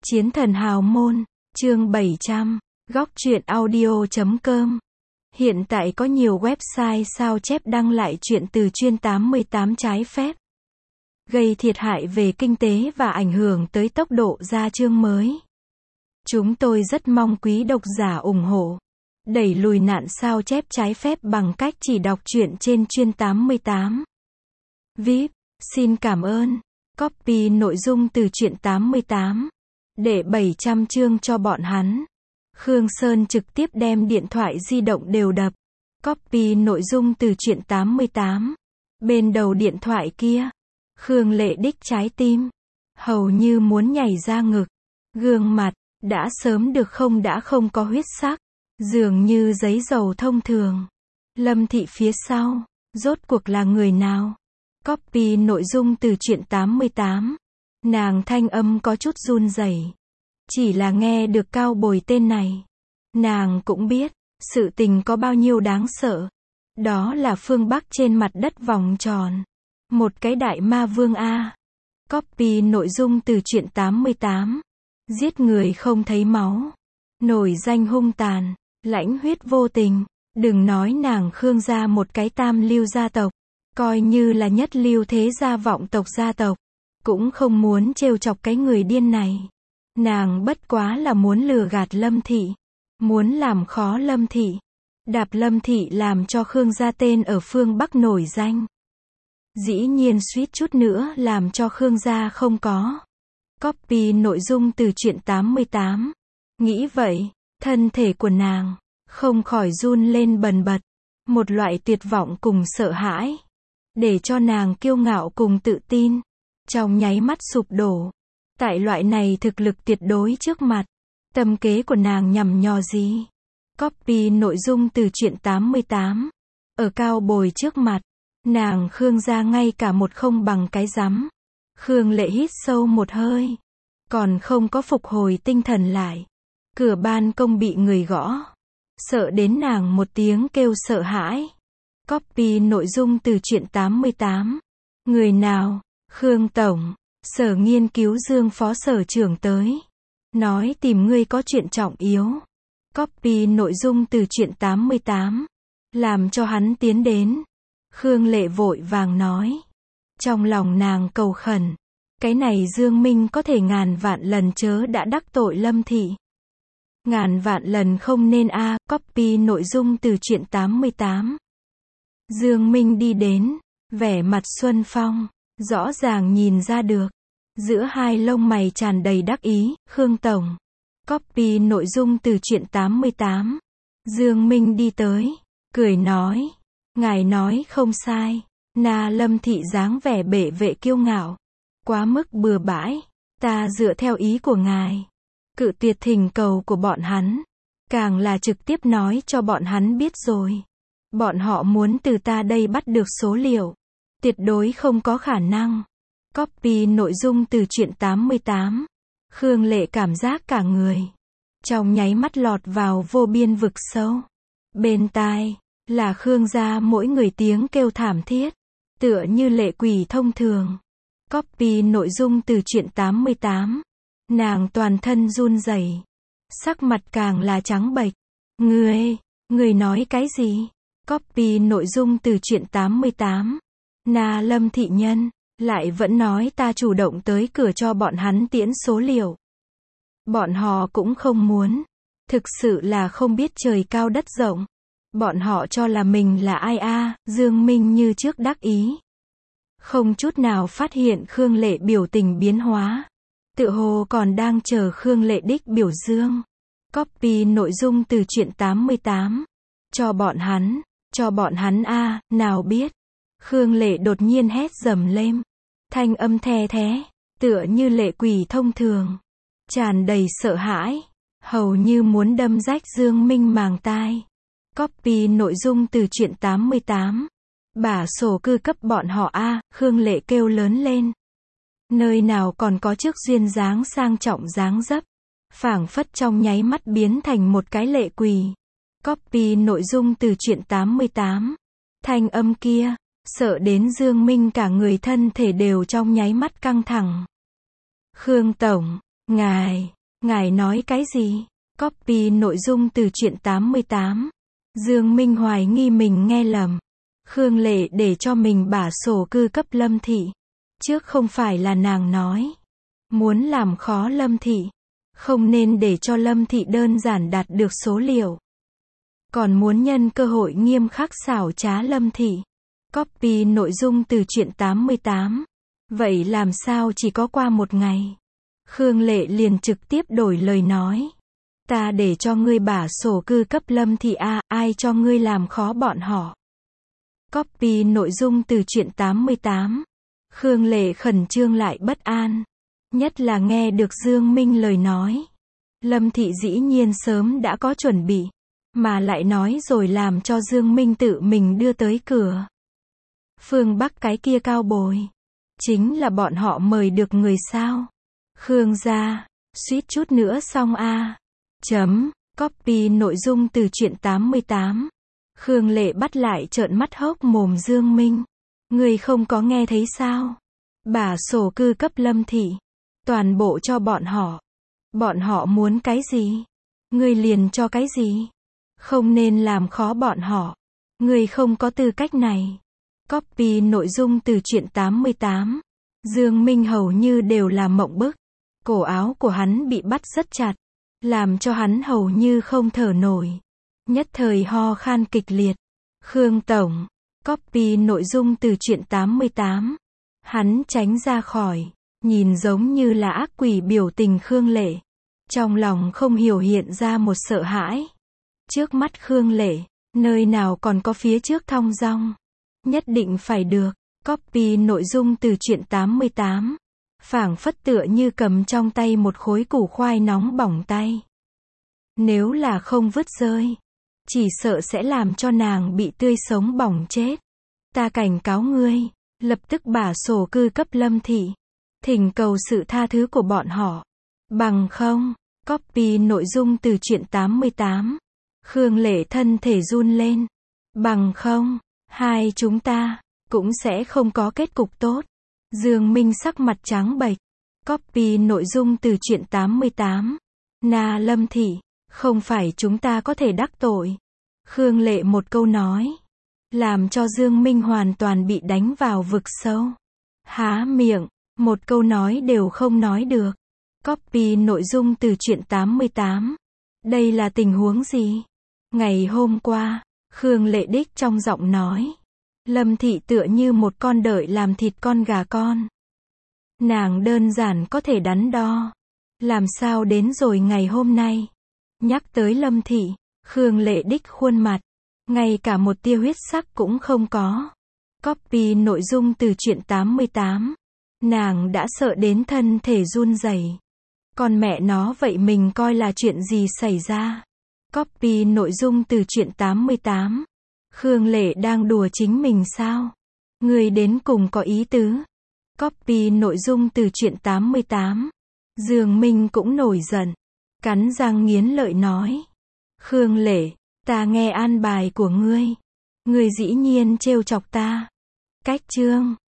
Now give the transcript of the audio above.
Chiến thần hào môn, chương 700, góc truyện audio.com. Hiện tại có nhiều website sao chép đăng lại truyện từ chuyên 88 trái phép, gây thiệt hại về kinh tế và ảnh hưởng tới tốc độ ra chương mới. Chúng tôi rất mong quý độc giả ủng hộ, đẩy lùi nạn sao chép trái phép bằng cách chỉ đọc truyện trên chuyên 88. VIP, xin cảm ơn. Copy nội dung từ truyện 88. Để 700 chương cho bọn hắn. Khương Sơn trực tiếp đem điện thoại di động đều đập. Copy nội dung từ truyện 88. Bên đầu điện thoại kia, Khương Lệ đích trái tim hầu như muốn nhảy ra ngực. Gương mặt đã sớm được đã không có huyết sắc, dường như giấy dầu thông thường. Lâm Thị phía sau, rốt cuộc là người nào? Copy nội dung từ truyện 88. Nàng thanh âm có chút run rẩy. Chỉ là nghe được Cao Bồi tên này, nàng cũng biết sự tình có bao nhiêu đáng sợ. Đó là phương Bắc trên mặt đất vòng tròn, một cái đại ma vương a. Copy nội dung từ truyện 88. Giết người không thấy máu, nổi danh hung tàn, lãnh huyết vô tình. Đừng nói nàng Khương gia một cái tam lưu gia tộc, coi như là nhất lưu thế gia vọng tộc gia tộc, cũng không muốn trêu chọc cái người điên này. Nàng bất quá là muốn lừa gạt Lâm Thị, muốn làm khó Lâm Thị, đạp Lâm Thị làm cho Khương gia tên ở phương Bắc nổi danh. Dĩ nhiên suýt chút nữa làm cho Khương gia không có. Copy nội dung từ truyện 88. Nghĩ vậy, thân thể của nàng không khỏi run lên bần bật. Một loại tuyệt vọng cùng sợ hãi, để cho nàng kiêu ngạo cùng tự tin trong nháy mắt sụp đổ. Tại loại này thực lực tuyệt đối trước mặt, tâm kế của nàng nhằm nhò gì? Copy nội dung từ truyện 88. Ở Cao Bồi trước mặt, nàng Khương gia ngay cả một không bằng cái rắm. Khương Lệ hít sâu một hơi, còn không có phục hồi tinh thần lại. Cửa ban công bị người gõ, sợ đến nàng một tiếng kêu sợ hãi. Copy nội dung từ truyện 88. Người nào? Khương Tổng. Sở nghiên cứu Dương phó sở trưởng tới, nói tìm ngươi có chuyện trọng yếu. Copy nội dung từ truyện 88. Làm cho hắn tiến đến. Khương Lệ vội vàng nói. Trong lòng nàng cầu khẩn, cái này Dương Minh có thể ngàn vạn lần chớ đã đắc tội Lâm Thị. Ngàn vạn lần không nên a. Copy nội dung từ truyện 88. Dương Minh đi đến, vẻ mặt xuân phong, rõ ràng nhìn ra được. Giữa hai lông mày tràn đầy đắc ý. Khương Tổng. Copy nội dung từ truyện 88. Dương Minh đi tới, cười nói. Ngài nói không sai. Na Lâm Thị dáng vẻ bệ vệ kiêu ngạo, quá mức bừa bãi. Ta dựa theo ý của ngài, cự tuyệt thỉnh cầu của bọn hắn, càng là trực tiếp nói cho bọn hắn biết rồi. Bọn họ muốn từ ta đây bắt được số liệu, tuyệt đối không có khả năng. Copy nội dung từ truyện 88. Khương Lệ cảm giác cả người trong nháy mắt lọt vào vô biên vực sâu. Bên tai là Khương gia mỗi người tiếng kêu thảm thiết, tựa như lệ quỷ thông thường. Copy nội dung từ truyện 88. Nàng toàn thân run rẩy, sắc mặt càng là trắng bệch. Người nói cái gì? Copy nội dung từ truyện 88. Na Lâm Thị nhân lại vẫn nói ta chủ động tới cửa cho bọn hắn tiễn số liệu. Bọn họ cũng không muốn. Thực sự là không biết trời cao đất rộng. Bọn họ cho là mình là ai a? Dương Minh như trước đắc ý, không chút nào phát hiện Khương Lệ biểu tình biến hóa, tựa hồ còn đang chờ Khương Lệ đích biểu dương. Copy nội dung từ truyện 88. Cho bọn hắn a. Nào biết. Khương Lệ đột nhiên hét dầm lên, thanh âm the thé, tựa như lệ quỷ thông thường, tràn đầy sợ hãi, hầu như muốn đâm rách Dương Minh màng tai. Copy nội dung từ truyện 88. Bả sổ cư cấp bọn họ a. Khương Lệ kêu lớn lên. Nơi nào còn có chức duyên dáng sang trọng dáng dấp, phảng phất trong nháy mắt biến thành một cái lệ quỷ. Copy nội dung từ truyện 88. Thanh âm kia sợ đến Dương Minh cả người thân thể đều trong nháy mắt căng thẳng. Khương Tổng, ngài Ngài nói cái gì? Copy nội dung từ truyện 88. Dương Minh hoài nghi mình nghe lầm. Khương Lệ để cho mình bả sổ cư cấp Lâm Thị. Trước không phải là nàng nói. Muốn làm khó Lâm Thị. Không nên để cho Lâm Thị đơn giản đạt được số liệu. Còn muốn nhân cơ hội nghiêm khắc xảo trá Lâm Thị. Copy nội dung từ truyện 88. Vậy làm sao chỉ có qua một ngày? Khương Lệ liền trực tiếp đổi lời nói. Ta để cho ngươi bả sổ cư cấp Lâm Thị ai cho ngươi làm khó bọn họ? Copy nội dung từ truyện 88. Khương Lệ khẩn trương lại bất an. Nhất là nghe được Dương Minh lời nói. Lâm Thị dĩ nhiên sớm đã có chuẩn bị. Mà lại nói rồi làm cho Dương Minh tự mình đưa tới cửa. Phương Bắc cái kia cao bồi. Chính là bọn họ mời được người sao? Khương gia, suýt chút nữa xong Copy nội dung từ truyện 88. Khương Lệ bắt lại trợn mắt hốc mồm Dương Minh. Người không có nghe thấy sao? Bả sổ cư cấp Lâm Thị. Toàn bộ cho bọn họ. Bọn họ muốn cái gì? Người liền cho cái gì? Không nên làm khó bọn họ. Người không có tư cách này. Copy nội dung từ truyện 88. Dương Minh hầu như đều là mộng bức. Cổ áo của hắn bị bắt rất chặt. Làm cho hắn hầu như không thở nổi. Nhất thời ho khan kịch liệt. Khương Tổng. Copy nội dung từ truyện 88. Hắn tránh ra khỏi. Nhìn giống như là ác quỷ biểu tình Khương Lệ. Trong lòng không hiểu hiện ra một sợ hãi. Trước mắt Khương Lệ. Nơi nào còn có phía trước thong dong. Nhất định phải được. Copy nội dung từ truyện 88. Phảng phất tựa như cầm trong tay một khối củ khoai nóng bỏng tay. Nếu là không vứt rơi. Chỉ sợ sẽ làm cho nàng bị tươi sống bỏng chết. Ta cảnh cáo ngươi. Lập tức bả sổ cư cấp Lâm Thị. Thỉnh cầu sự tha thứ của bọn họ. Bằng không. Copy nội dung từ truyện 88. Khương Lệ thân thể run lên. Bằng không. Hai chúng ta. Cũng sẽ không có kết cục tốt. Dương Minh sắc mặt trắng bệch. Copy nội dung từ truyện 88. Na Lâm Thị. Không phải chúng ta có thể đắc tội. Khương Lệ một câu nói. Làm cho Dương Minh hoàn toàn bị đánh vào vực sâu. Há miệng. Một câu nói đều không nói được. Copy nội dung từ truyện 88. Đây là tình huống gì? Ngày hôm qua. Khương Lệ đích trong giọng nói. Lâm Thị tựa như một con đợi làm thịt con gà con. Nàng đơn giản có thể đắn đo. Làm sao đến rồi ngày hôm nay? Nhắc tới Lâm Thị, Khương Lệ đích khuôn mặt. Ngay cả một tia huyết sắc cũng không có. Copy nội dung từ truyện 88. Nàng đã sợ đến thân thể run rẩy. Còn mẹ nó vậy mình coi là chuyện gì xảy ra? Copy nội dung từ truyện 88. Khương Lệ đang đùa chính mình sao? Người đến cùng có ý tứ. Copy nội dung từ truyện 88. Dương Minh cũng nổi giận. Cắn răng nghiến lợi nói. Khương Lệ, ta nghe an bài của ngươi. Ngươi dĩ nhiên trêu chọc ta. Cách chương.